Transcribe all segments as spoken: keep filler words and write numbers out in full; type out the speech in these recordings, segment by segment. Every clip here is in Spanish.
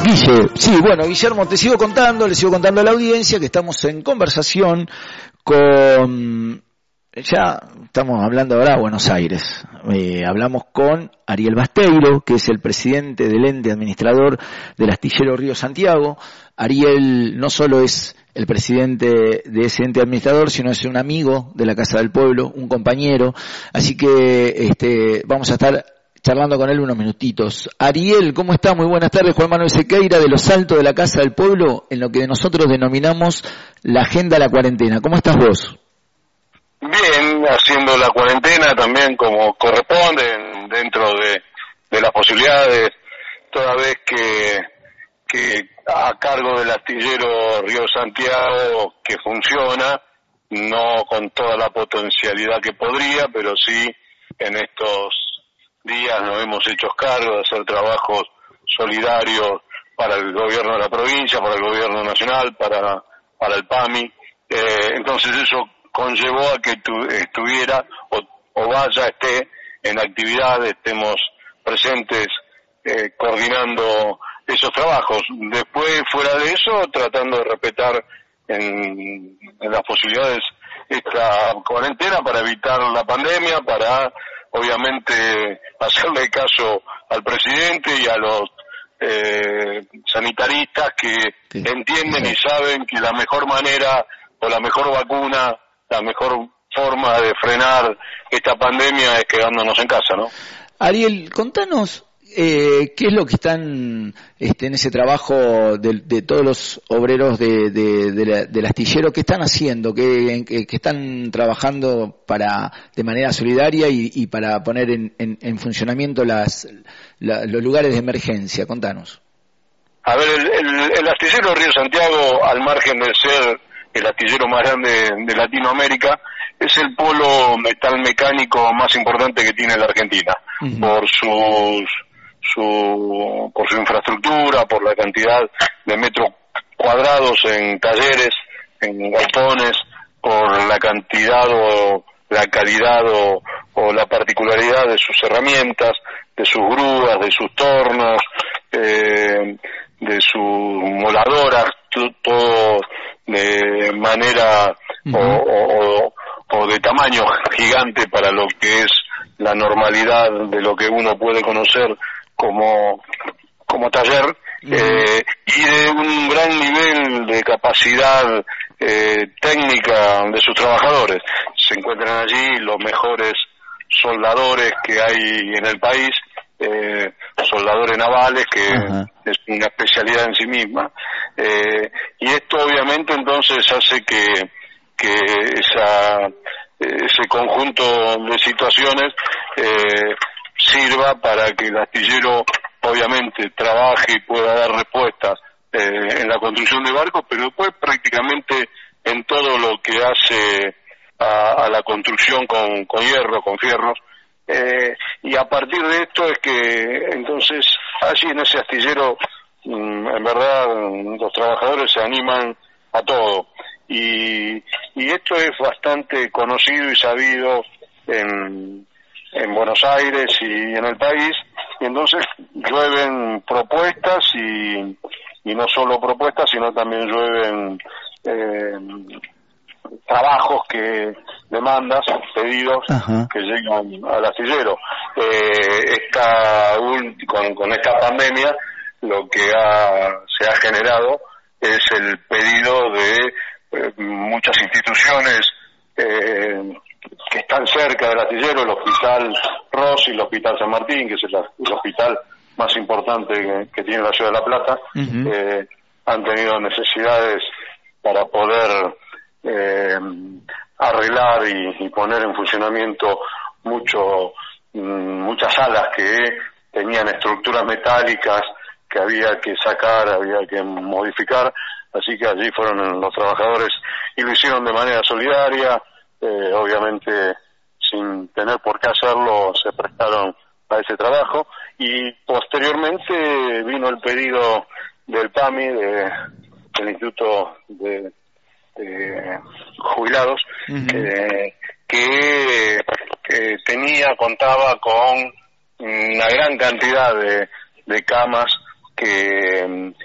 Guille, sí, bueno, Guillermo, te sigo contando, le sigo contando a la audiencia que estamos en conversación con, ya estamos hablando ahora de Buenos Aires, eh, hablamos con Ariel Basteiro, que es el presidente del ente administrador del Astillero Río Santiago. Ariel no solo es el presidente de ese ente administrador, sino es un amigo de la Casa del Pueblo, un compañero, así que este, vamos a estar charlando con él unos minutitos. Ariel, ¿cómo está? Muy buenas tardes. Juan Manuel Sequeira de Los Altos de la Casa del Pueblo, en lo que nosotros denominamos la agenda de la cuarentena. ¿Cómo estás vos? Bien, haciendo la cuarentena también como corresponde, dentro de, de las posibilidades, toda vez que, que a cargo del astillero Río Santiago, que funciona, no con toda la potencialidad que podría, pero sí en estos días nos hemos hecho cargo de hacer trabajos solidarios para el gobierno de la provincia, para el gobierno nacional, para, para el P A M I. Eh, entonces eso conllevó a que tu, estuviera o, o vaya, esté en actividad, estemos presentes eh, coordinando esos trabajos. Después, fuera de eso, tratando de respetar en, en las posibilidades esta cuarentena para evitar la pandemia, para obviamente hacerle caso al presidente y a los eh, sanitaristas que sí, entienden sí. y saben que la mejor manera o la mejor vacuna, la mejor forma de frenar esta pandemia es quedándonos en casa, ¿no? Ariel, contanos eh, qué es lo que están este, en ese trabajo de, de todos los obreros de, de, de la, del astillero, qué están haciendo, qué, qué, qué están trabajando para de manera solidaria y, y para poner en, en, en funcionamiento las, la, los lugares de emergencia. Contanos. A ver, el, el, el astillero Río Santiago, al margen de ser el astillero más grande de Latinoamérica, es el polo metalmecánico más importante que tiene la Argentina, uh-huh. por sus su por su infraestructura, por la cantidad de metros cuadrados en talleres, en galpones, por la cantidad o la calidad o, o la particularidad de sus herramientas, de sus grúas, de sus tornos, eh, de sus moladoras, t- todo de manera uh-huh. o, o, o de tamaño gigante para lo que es la normalidad de lo que uno puede conocer como como taller, uh-huh. eh, y de un gran nivel de capacidad eh, técnica de sus trabajadores. Se encuentran allí los mejores soldadores que hay en el país, eh, soldadores navales, que uh-huh. es una especialidad en sí misma, eh, y esto obviamente entonces hace que que esa ese conjunto de situaciones eh, sirva para que el astillero obviamente trabaje y pueda dar respuestas eh, en la construcción de barcos, pero después prácticamente en todo lo que hace a, a la construcción con, con hierro, con fierros, eh, y a partir de esto es que entonces allí en ese astillero mmm, en verdad los trabajadores se animan a todo, y, y esto es bastante conocido y sabido en en Buenos Aires y en el país, y entonces llueven propuestas y, y no solo propuestas, sino también llueven eh, trabajos, que demandas, pedidos uh-huh. que llegan al astillero. Eh, esta, con, con esta pandemia lo que ha, se ha generado es el pedido de eh, muchas instituciones eh, que están cerca del astillero, el Hospital Rossi, el Hospital San Martín, que es el, el hospital más importante que, que tiene la Ciudad de La Plata, uh-huh. eh, han tenido necesidades para poder eh, arreglar y, y poner en funcionamiento mucho muchas salas que tenían estructuras metálicas que había que sacar, había que modificar, así que allí fueron los trabajadores y lo hicieron de manera solidaria. Eh, obviamente sin tener por qué hacerlo se prestaron a ese trabajo, y posteriormente vino el pedido del P A M I, de, del Instituto de, de Jubilados, uh-huh. eh, que, que tenía, contaba con una gran cantidad de, de camas que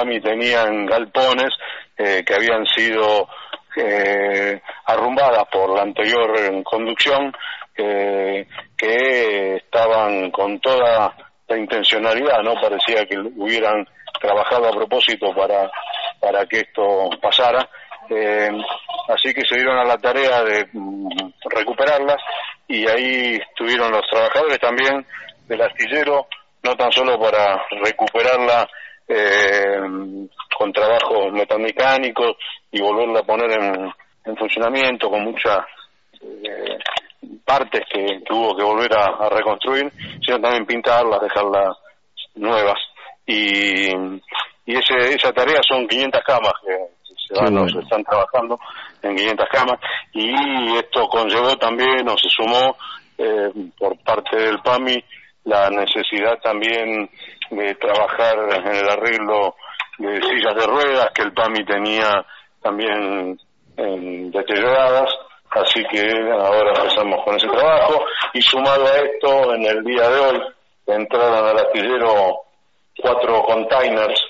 PAMI tenían galpones eh, que habían sido eh, arrumbadas por la anterior conducción, eh, que estaban con toda la intencionalidad, ¿no? Parecía que hubieran trabajado a propósito para, para que esto pasara. Eh, así que se dieron a la tarea de mm, recuperarlas, y ahí estuvieron los trabajadores también del astillero, no tan solo para recuperarla eh, con trabajos metamecánicos y volverla a poner en, en funcionamiento con muchas eh, partes que, que hubo que volver a, a reconstruir, sino también pintarlas, dejarlas nuevas. Y, y ese, esa tarea son quinientas camas que se, van, bueno. se están trabajando en quinientas camas, y esto conllevó también, o se sumó eh, por parte del PAMI, la necesidad también de trabajar en el arreglo de sillas de ruedas que el PAMI tenía también eh, deterioradas, así que ahora empezamos con ese trabajo. Y sumado a esto, en el día de hoy entraron al astillero cuatro containers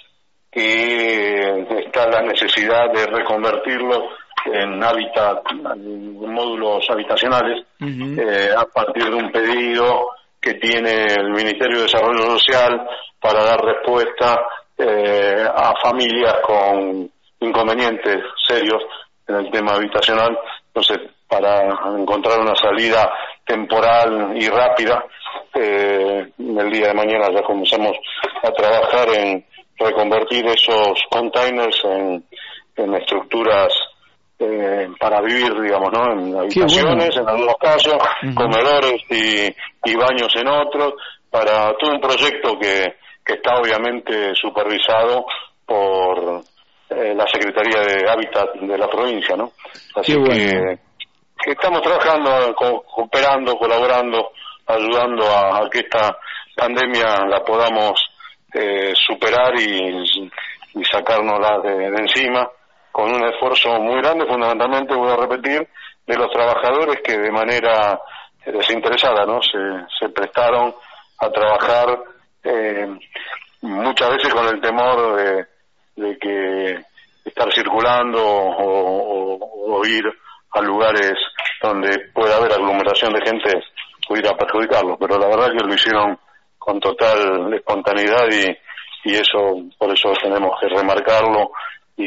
que está la necesidad de reconvertirlos en hábitat, en módulos habitacionales, uh-huh. eh, a partir de un pedido que tiene el Ministerio de Desarrollo Social para dar respuesta eh, a familias con inconvenientes serios en el tema habitacional. Entonces, para encontrar una salida temporal y rápida, eh, el día de mañana ya comenzamos a trabajar en reconvertir esos containers en, en estructuras eh, para vivir, digamos, ¿no? En habitaciones, bueno. En algunos casos, uh-huh. comedores y, y baños en otros, para todo un proyecto que, que está obviamente supervisado por eh, la Secretaría de Hábitat de la provincia, ¿no? Así bueno. que, que estamos trabajando, co- cooperando, colaborando, ayudando a, a que esta pandemia la podamos eh, superar y, y sacárnosla de, de encima, con un esfuerzo muy grande, fundamentalmente, voy a repetir, de los trabajadores que de manera desinteresada, ¿no? Se, se prestaron a trabajar, eh, muchas veces con el temor de, de que estar circulando o, o, o ir a lugares donde pueda haber aglomeración de gente pudiera perjudicarlos, pero la verdad que lo hicieron con total espontaneidad, y, y eso, por eso tenemos que remarcarlo y,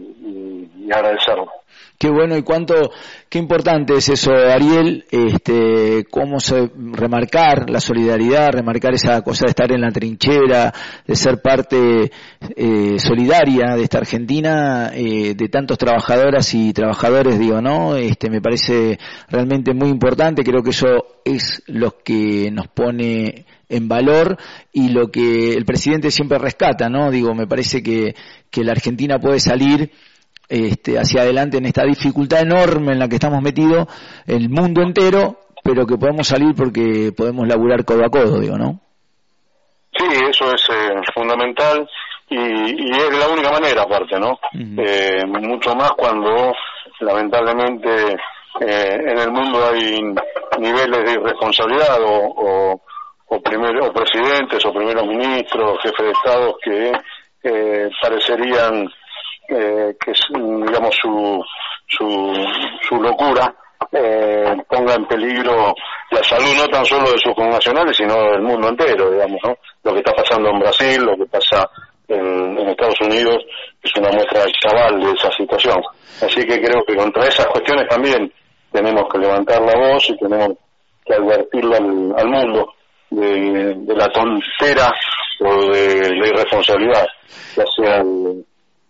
y, y agradecerlo. Qué bueno, y cuánto, qué importante es eso, Ariel, este, cómo se, remarcar la solidaridad, remarcar esa cosa de estar en la trinchera, de ser parte eh, solidaria de esta Argentina, eh, de tantos trabajadoras y trabajadores, digo, ¿no? Este, me parece realmente muy importante, creo que eso es lo que nos pone en valor y lo que el presidente siempre rescata, ¿no? Digo, me parece que, que la Argentina puede salir Este, hacia adelante en esta dificultad enorme en la que estamos metidos el mundo entero, pero que podemos salir porque podemos laburar codo a codo, digo, ¿no? Sí, eso es eh, fundamental y, y es la única manera, aparte, ¿no? Uh-huh. Eh, mucho más cuando lamentablemente eh, en el mundo hay niveles de irresponsabilidad o, o, o, primer, o presidentes o primeros ministros, jefes de Estado que eh, parecerían Eh, que digamos su su su locura eh, ponga en peligro la salud no tan solo de sus connacionales sino del mundo entero, digamos, ¿no? Lo que está pasando en Brasil, lo que pasa en, en Estados Unidos es una muestra cabal de esa situación. Así que creo que contra esas cuestiones también tenemos que levantar la voz y tenemos que advertirle al, al mundo de, de la tontera o de la irresponsabilidad, ya sea el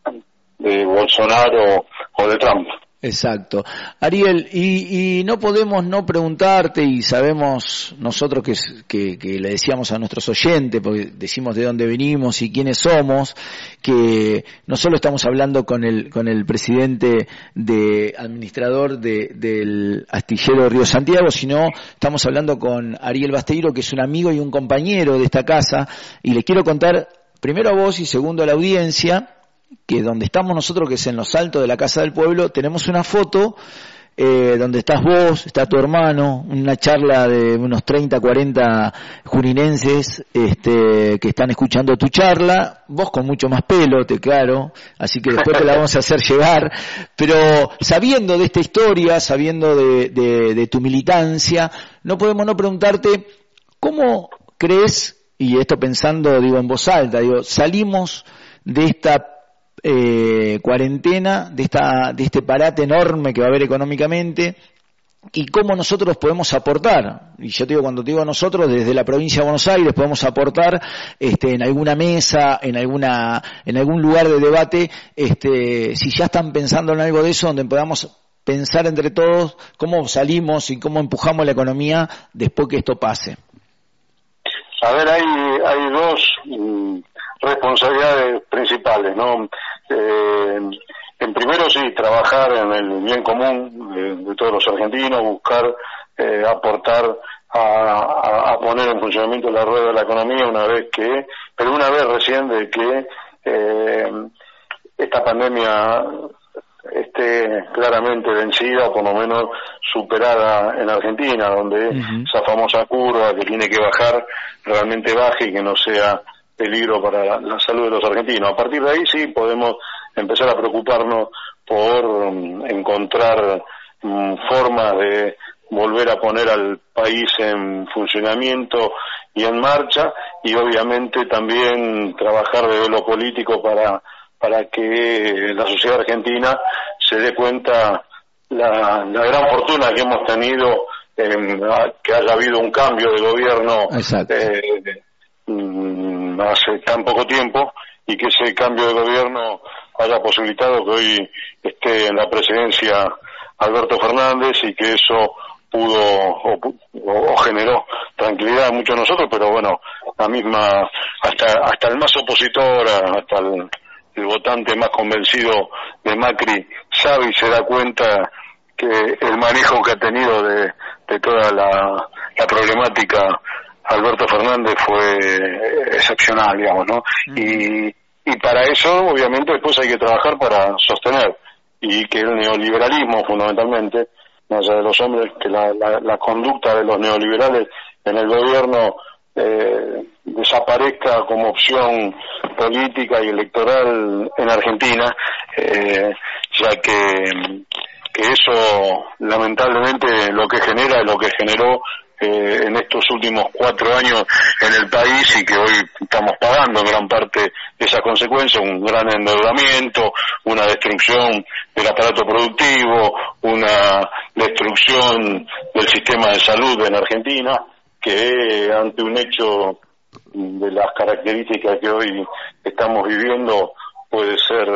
de Bolsonaro o de Trump. Exacto. Ariel, y, y no podemos no preguntarte, y sabemos nosotros que, que, que le decíamos a nuestros oyentes, porque decimos de dónde venimos y quiénes somos, que no solo estamos hablando con el con el presidente de administrador de, del astillero Río Santiago, sino estamos hablando con Ariel Basteiro, que es un amigo y un compañero de esta casa, y le quiero contar primero a vos y segundo a la audiencia que donde estamos nosotros, que es en los altos de la Casa del Pueblo, tenemos una foto eh, donde estás vos, está tu hermano, una charla de unos treinta, cuarenta juninenses este, que están escuchando tu charla, vos con mucho más pelo, te claro, así que después te la vamos a hacer llegar, pero sabiendo de esta historia, sabiendo de, de, de tu militancia, no podemos no preguntarte, ¿cómo crees, y esto pensando, digo, en voz alta, digo, salimos de esta eh, cuarentena, de esta, de este parate enorme que va a haber económicamente, y cómo nosotros podemos aportar? Y yo te digo, cuando te digo nosotros, desde la provincia de Buenos Aires podemos aportar este, en alguna mesa, en alguna, en algún lugar de debate, este, si ya están pensando en algo de eso, donde podamos pensar entre todos cómo salimos y cómo empujamos la economía después que esto pase. A ver, hay, hay dos mm, responsabilidades principales, ¿no? Eh, en primero, sí, trabajar en el bien común de, de todos los argentinos, buscar eh, aportar a, a, a poner en funcionamiento la rueda de la economía una vez que, pero una vez recién de que eh, esta pandemia esté claramente vencida o por lo menos superada en Argentina, donde uh-huh. esa famosa curva que tiene que bajar realmente baje y que no sea peligro para la, la salud de los argentinos. A partir de ahí sí podemos empezar a preocuparnos por um, encontrar um, formas de volver a poner al país en funcionamiento y en marcha, y obviamente también trabajar desde lo político para para que la sociedad argentina se dé cuenta la, la gran fortuna que hemos tenido en que haya habido un cambio de gobierno eh, hace tan poco tiempo, y que ese cambio de gobierno haya posibilitado que hoy esté en la presidencia Alberto Fernández, y que eso pudo o, o, o generó tranquilidad a muchos de nosotros, pero bueno, la misma, hasta hasta el más opositor, hasta el el votante más convencido de Macri sabe y se da cuenta que el manejo que ha tenido de, de toda la, la problemática Alberto Fernández fue excepcional, digamos, ¿no? Mm. Y, y para eso, obviamente, después hay que trabajar para sostener, y que el neoliberalismo, fundamentalmente, más allá de los hombres, que la, la, la conducta de los neoliberales en el gobierno eh, desaparezca como opción política y electoral en Argentina, eh, ya que, que eso lamentablemente lo que genera es lo que generó eh, en estos últimos cuatro años en el país, y que hoy estamos pagando en gran parte esa consecuencia, un gran endeudamiento, una destrucción del aparato productivo, una destrucción del sistema de salud en Argentina, que ante un hecho de las características que hoy estamos viviendo puede ser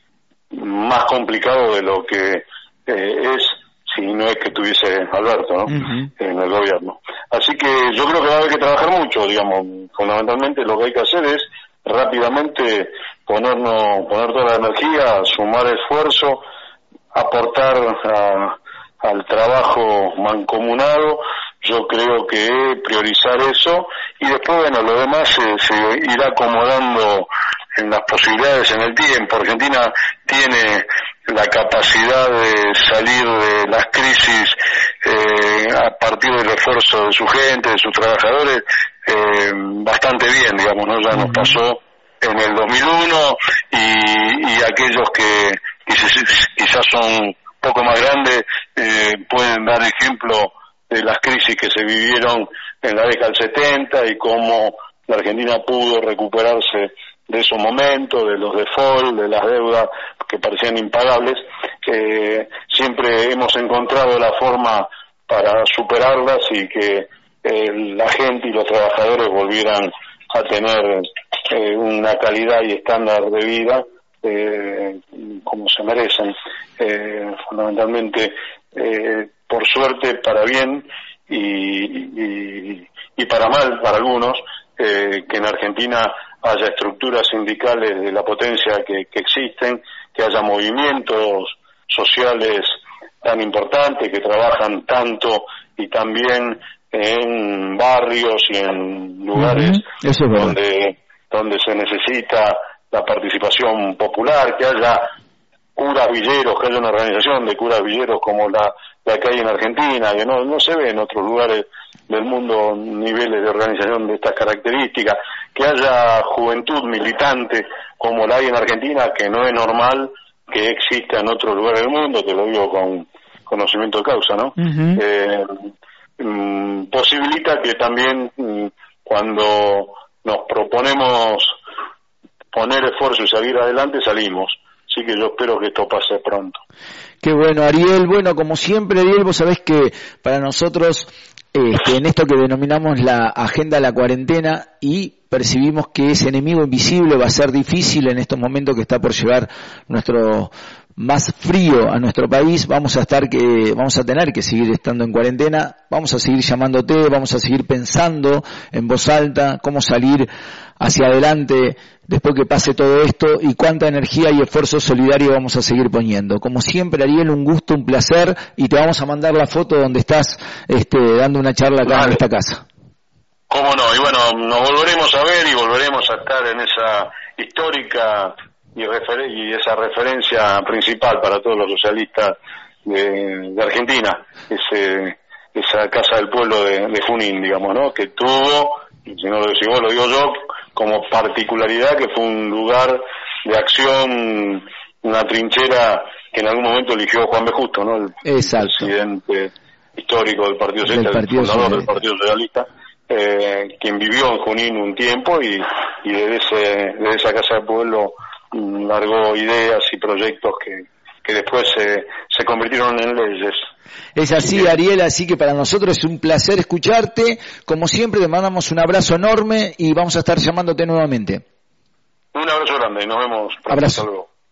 más complicado de lo que eh, es si no es que tuviese Alberto, ¿no? Uh-huh. En el gobierno. Así que yo creo que va a haber que trabajar mucho, digamos. Fundamentalmente lo que hay que hacer es rápidamente ponernos, poner toda la energía, sumar esfuerzo, aportar a, al trabajo mancomunado. Yo creo que priorizar eso, y después, bueno, lo demás se, se irá acomodando en las posibilidades, en el tiempo. Argentina tiene la capacidad de salir de las crisis eh, a partir del esfuerzo de su gente, de sus trabajadores, eh, bastante bien, digamos, ¿no? Ya nos pasó en el dos mil uno, y, y aquellos que quizás, quizás son un poco más grandes eh, pueden dar ejemplo de las crisis que se vivieron en la década del setenta y cómo la Argentina pudo recuperarse de esos momentos, de los default, de las deudas que parecían impagables. Eh, siempre hemos encontrado la forma para superarlas y que eh, la gente y los trabajadores volvieran a tener eh, una calidad y estándar de vida eh, como se merecen. Eh, fundamentalmente, eh, por suerte, para bien y, y, y para mal para algunos, eh, que en Argentina haya estructuras sindicales de la potencia que, que existen, que haya movimientos sociales tan importantes que trabajan tanto y también en barrios y en lugares uh-huh. Eso es donde donde se necesita la participación popular, que haya curas villeros, que haya una organización de curas villeros como la la que hay en Argentina, que no, no se ve en otros lugares del mundo niveles de organización de estas características, que haya juventud militante como la hay en Argentina, que no es normal que exista en otros lugares del mundo, te lo digo con conocimiento de causa, ¿no? Uh-huh. Eh, mm, posibilita que también mm, cuando nos proponemos poner esfuerzo y salir adelante, salimos. Así que yo espero que esto pase pronto. Qué bueno, Ariel. Bueno, como siempre, Ariel, vos sabés que para nosotros, este, en esto que denominamos la agenda de la cuarentena, y percibimos que ese enemigo invisible va a ser difícil en estos momentos que está por llegar nuestro más frío a nuestro país, vamos a estar que vamos a tener que seguir estando en cuarentena, vamos a seguir llamándote, vamos a seguir pensando en voz alta cómo salir hacia adelante después que pase todo esto y cuánta energía y esfuerzo solidario vamos a seguir poniendo. Como siempre, Ariel, un gusto, un placer, y te vamos a mandar la foto donde estás este, dando una charla acá vale. en esta casa. Cómo no, y bueno, nos volveremos a ver y volveremos a estar en esa histórica y, refer- y esa referencia principal para todos los socialistas de, de Argentina, ese, esa Casa del Pueblo de, de Junín, digamos, ¿no? Que tuvo, si no lo decís vos, lo digo yo, como particularidad que fue un lugar de acción, una trinchera que en algún momento eligió Juan B. Justo, ¿no? El Exacto. presidente histórico del Partido Socialista, el fundador Socialista. del Partido Socialista. Eh, quien vivió en Junín un tiempo y, y desde, ese, desde esa Casa del Pueblo mm, largó ideas y proyectos que, que después se, se convirtieron en leyes. Es así, Ariel, así que para nosotros es un placer escucharte. Como siempre, te mandamos un abrazo enorme y vamos a estar llamándote nuevamente. Un abrazo grande y nos vemos. Abrazo.